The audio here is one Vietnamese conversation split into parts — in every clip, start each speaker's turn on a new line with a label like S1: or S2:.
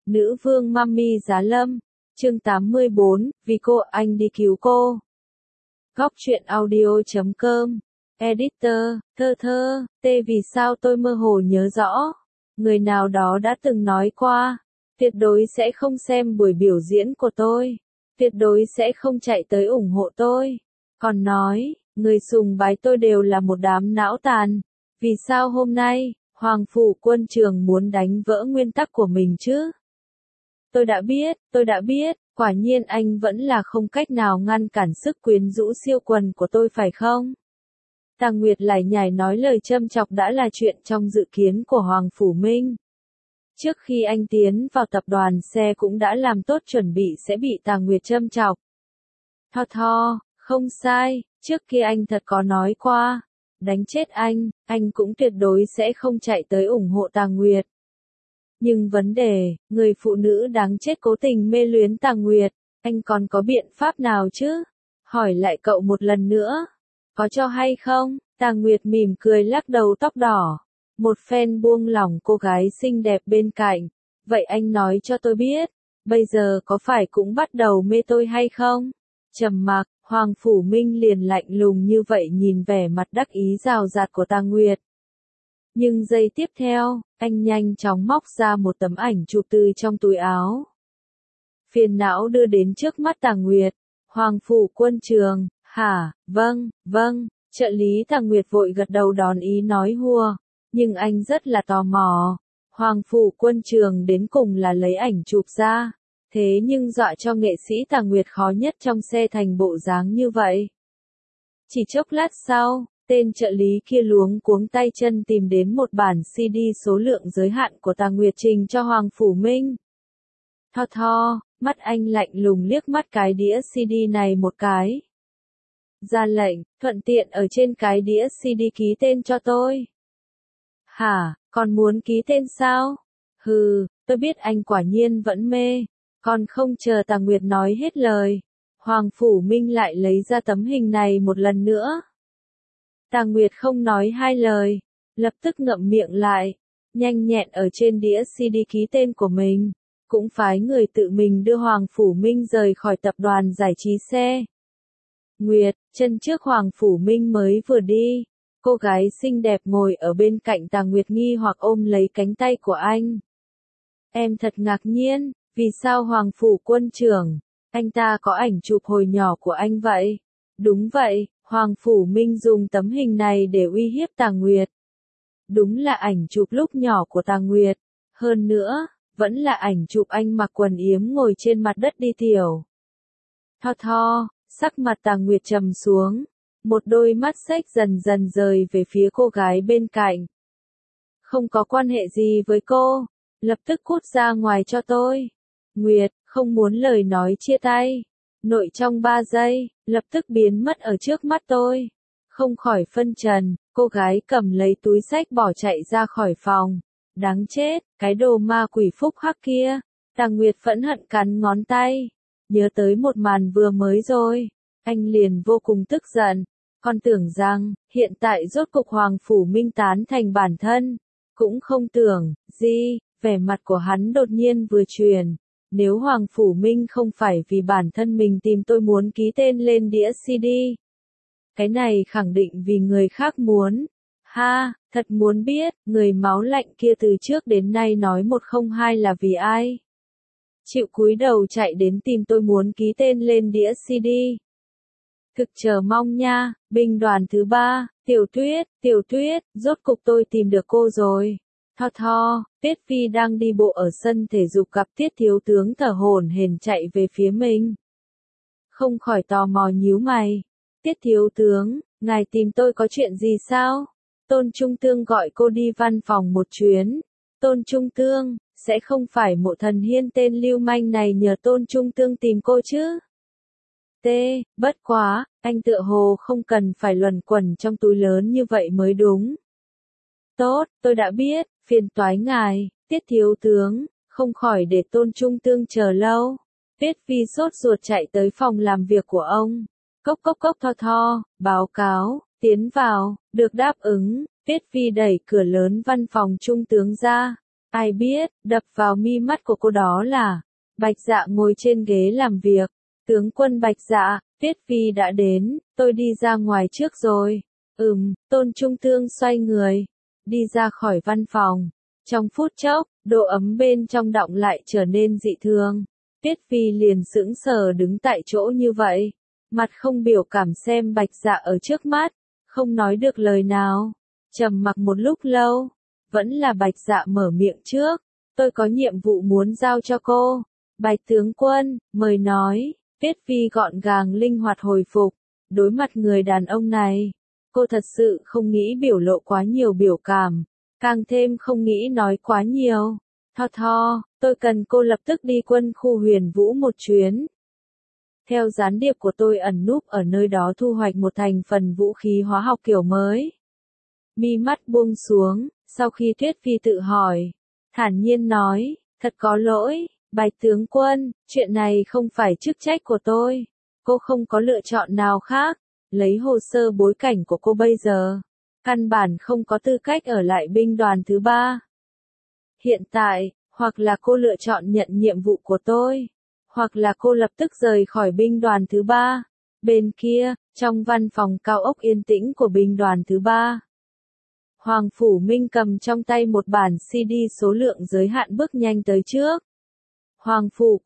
S1: Nữ vương Mami Giá Lâm, chương 84, vì cô anh đi cứu cô. Góc truyện audio.com, editor, thơ thơ, vì sao tôi mơ hồ nhớ rõ. Người nào đó đã từng nói qua, tuyệt đối sẽ không xem buổi biểu diễn của tôi, tuyệt đối sẽ không chạy tới ủng hộ tôi. Còn nói, người sùng bái tôi đều là một đám não tàn. Vì sao hôm nay, Hoàng Phủ Quân Trường muốn đánh vỡ nguyên tắc của mình chứ? Tôi đã biết, quả nhiên anh vẫn là không cách nào ngăn cản sức quyến rũ siêu quần của tôi phải không? Tàng Nguyệt lải nhải nói lời châm chọc đã là chuyện trong dự kiến của Hoàng Phủ Minh. Trước khi anh tiến vào tập đoàn xe cũng đã làm tốt chuẩn bị sẽ bị Tàng Nguyệt châm chọc. Không sai, trước kia anh thật có nói qua, đánh chết anh cũng tuyệt đối sẽ không chạy tới ủng hộ Tàng Nguyệt. Nhưng vấn đề, người phụ nữ đáng chết cố tình mê luyến Tàng Nguyệt, anh còn có biện pháp nào chứ? Hỏi lại cậu một lần nữa. Có cho hay không? Tàng Nguyệt mỉm cười lắc đầu tóc đỏ. Một phen buông lỏng cô gái xinh đẹp bên cạnh. Vậy anh nói cho tôi biết, bây giờ có phải cũng bắt đầu mê tôi hay không? Trầm mặc, Hoàng Phủ Minh liền lạnh lùng như vậy nhìn vẻ mặt đắc ý rào rạt của Tàng Nguyệt. Nhưng giây tiếp theo, anh nhanh chóng móc ra một tấm ảnh chụp từ trong túi áo. Phiền não đưa đến trước mắt Tàng Nguyệt. Hoàng Phủ Quân Trường, hả, vâng, trợ lý Tàng Nguyệt vội gật đầu đón ý nói hùa. Nhưng anh rất là tò mò. Hoàng Phủ Quân Trường đến cùng là lấy ảnh chụp ra. Thế nhưng dọa cho nghệ sĩ Tàng Nguyệt khó nhất trong xe thành bộ dáng như vậy. Chỉ chốc lát sau, tên trợ lý kia luống cuống tay chân tìm đến một bản CD số lượng giới hạn của Tàng Nguyệt trình cho Hoàng Phủ Minh. Mắt anh lạnh lùng liếc mắt cái đĩa CD này một cái. Ra lệnh, thuận tiện ở trên cái đĩa CD ký tên cho tôi. Hả, còn muốn ký tên sao? Hừ, tôi biết anh quả nhiên vẫn mê. Còn không chờ Tàng Nguyệt nói hết lời, Hoàng Phủ Minh lại lấy ra tấm hình này một lần nữa. Tàng Nguyệt không nói hai lời, lập tức ngậm miệng lại, nhanh nhẹn ở trên đĩa CD ký tên của mình, cũng phái người tự mình đưa Hoàng Phủ Minh rời khỏi tập đoàn giải trí xe. Nguyệt, chân trước Hoàng Phủ Minh mới vừa đi, cô gái xinh đẹp ngồi ở bên cạnh Tàng Nguyệt nghi hoặc ôm lấy cánh tay của anh. Em thật ngạc nhiên, vì sao Hoàng Phủ Quân Trưởng, anh ta có ảnh chụp hồi nhỏ của anh vậy? Đúng vậy. Hoàng Phủ Minh dùng tấm hình này để uy hiếp Tàng Nguyệt. Đúng là ảnh chụp lúc nhỏ của Tàng Nguyệt. Hơn nữa, vẫn là ảnh chụp anh mặc quần yếm ngồi trên mặt đất đi tiểu. Sắc mặt Tàng Nguyệt trầm xuống. Một đôi mắt xếch dần dần rời về phía cô gái bên cạnh. Không có quan hệ gì với cô. Lập tức cút ra ngoài cho tôi. Nguyệt, không muốn lời nói chia tay. Nội trong 3 giây, lập tức biến mất ở trước mắt tôi. Không khỏi phân trần, cô gái cầm lấy túi xách bỏ chạy ra khỏi phòng. Đáng chết, cái đồ ma quỷ phúc hắc kia. Tàng Nguyệt phẫn hận cắn ngón tay. Nhớ tới một màn vừa mới rồi. Anh liền vô cùng tức giận. Còn tưởng rằng, hiện tại rốt cục Hoàng Phủ Minh tán thành bản thân. Cũng không tưởng, gì, vẻ mặt của hắn đột nhiên vừa chuyển. Nếu Hoàng Phủ Minh không phải vì bản thân mình tìm tôi muốn ký tên lên đĩa CD. Cái này khẳng định vì người khác muốn. Ha, thật muốn biết, người máu lạnh kia từ trước đến nay nói 102 là vì ai? Chịu cúi đầu chạy đến tìm tôi muốn ký tên lên đĩa CD. Thực chờ mong nha, binh đoàn thứ 3, Tiểu Tuyết, rốt cục tôi tìm được cô rồi. Tiết Phi đang đi bộ ở sân thể dục gặp Tiết thiếu tướng thở hổn hển chạy về phía mình. Không khỏi tò mò nhíu mày. Tiết thiếu tướng, ngài tìm tôi có chuyện gì sao? Tôn Trung Tương gọi cô đi văn phòng một chuyến. Tôn Trung Tương, sẽ không phải Mộ Thần Hiên tên lưu manh này nhờ Tôn Trung Tương tìm cô chứ? Bất quá, anh tựa hồ không cần phải luẩn quẩn trong túi lớn như vậy mới đúng. Tốt, tôi đã biết, phiền toái ngài, Tiết thiếu tướng, không khỏi để Tôn Trung Tương chờ lâu. Tiết Phi sốt ruột chạy tới phòng làm việc của ông. Cốc, báo cáo, tiến vào, được đáp ứng. Tiết Phi đẩy cửa lớn văn phòng Trung tướng ra. Ai biết, đập vào mi mắt của cô đó là Bạch Dạ ngồi trên ghế làm việc. Tướng quân Bạch Dạ, Tuyết Phi đã đến, tôi đi ra ngoài trước rồi. Tôn Trung Thương xoay người, đi ra khỏi văn phòng. Trong phút chốc, độ ấm bên trong đọng lại trở nên dị thường. Tuyết Phi liền sững sờ đứng tại chỗ như vậy, mặt không biểu cảm xem Bạch Dạ ở trước mắt, không nói được lời nào. Trầm mặc một lúc lâu, vẫn là Bạch Dạ mở miệng trước, tôi có nhiệm vụ muốn giao cho cô. Bạch tướng quân, mời nói. Tuyết Phi gọn gàng linh hoạt hồi phục, đối mặt người đàn ông này, cô thật sự không nghĩ biểu lộ quá nhiều biểu cảm, càng thêm không nghĩ nói quá nhiều. Tho, tôi cần cô lập tức đi quân khu Huyền Vũ một chuyến. Theo gián điệp của tôi ẩn núp ở nơi đó thu hoạch một thành phần vũ khí hóa học kiểu mới. Mi mắt buông xuống, sau khi Tuyết Phi tự hỏi, thản nhiên nói, thật có lỗi, Bạch tướng quân, chuyện này không phải chức trách của tôi. Cô không có lựa chọn nào khác, lấy hồ sơ bối cảnh của cô bây giờ, căn bản không có tư cách ở lại binh đoàn thứ 3. Hiện tại, hoặc là cô lựa chọn nhận nhiệm vụ của tôi, hoặc là cô lập tức rời khỏi binh đoàn thứ 3. Bên kia, trong văn phòng cao ốc yên tĩnh của binh đoàn thứ 3. Hoàng Phủ Minh cầm trong tay một bản CD số lượng giới hạn bước nhanh tới trước. Hoàng Phủ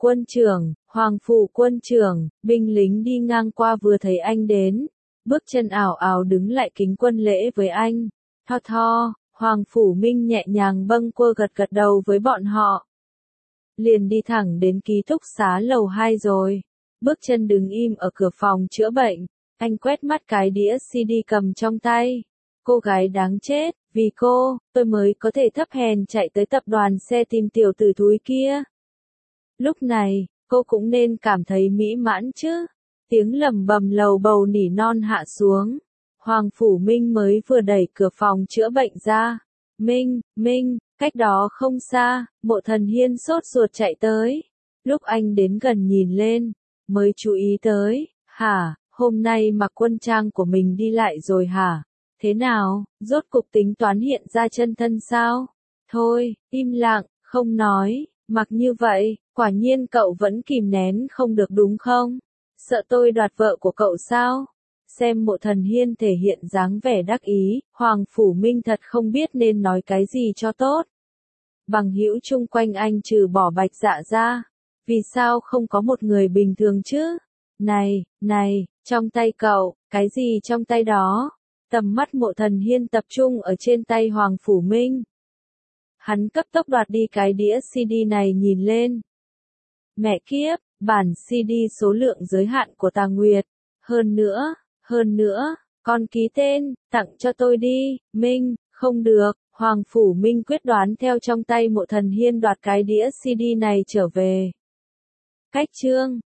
S1: quân trưởng, binh lính đi ngang qua vừa thấy anh đến, bước chân ảo ảo đứng lại kính quân lễ với anh. Tho, Hoàng Phủ Minh nhẹ nhàng bâng quơ gật đầu với bọn họ. Liền đi thẳng đến ký túc xá lầu 2 rồi. Bước chân đứng im ở cửa phòng chữa bệnh, anh quét mắt cái đĩa CD cầm trong tay. Cô gái đáng chết, vì cô, tôi mới có thể thấp hèn chạy tới tập đoàn xe tìm tiểu tử thúi kia. Lúc này, cô cũng nên cảm thấy mỹ mãn chứ. Tiếng lầm bầm lầu bầu nỉ non hạ xuống. Hoàng Phủ Minh mới vừa đẩy cửa phòng chữa bệnh ra. Minh, cách đó không xa, Mộ Thần Hiên sốt ruột chạy tới. Lúc anh đến gần nhìn lên, mới chú ý tới, hả, hôm nay mặc quân trang của mình đi lại rồi hả? Thế nào, rốt cục tính toán hiện ra chân thân sao? Thôi, im lặng, không nói, mặc như vậy, quả nhiên cậu vẫn kìm nén không được đúng không? Sợ tôi đoạt vợ của cậu sao? Xem Mộ Thần Hiên thể hiện dáng vẻ đắc ý, Hoàng Phủ Minh thật không biết nên nói cái gì cho tốt. Bằng hữu chung quanh anh trừ bỏ Bạch Dạ ra, vì sao không có một người bình thường chứ? Này, trong tay cậu, cái gì trong tay đó? Tầm mắt Mộ Thần Hiên tập trung ở trên tay Hoàng Phủ Minh. Hắn cấp tốc đoạt đi cái đĩa CD này nhìn lên. Mẹ kiếp, bản CD số lượng giới hạn của Tà Nguyệt. Hơn nữa, con ký tên, tặng cho tôi đi, Minh, không được. Hoàng Phủ Minh quyết đoán theo trong tay Mộ Thần Hiên đoạt cái đĩa CD này trở về. Cách chương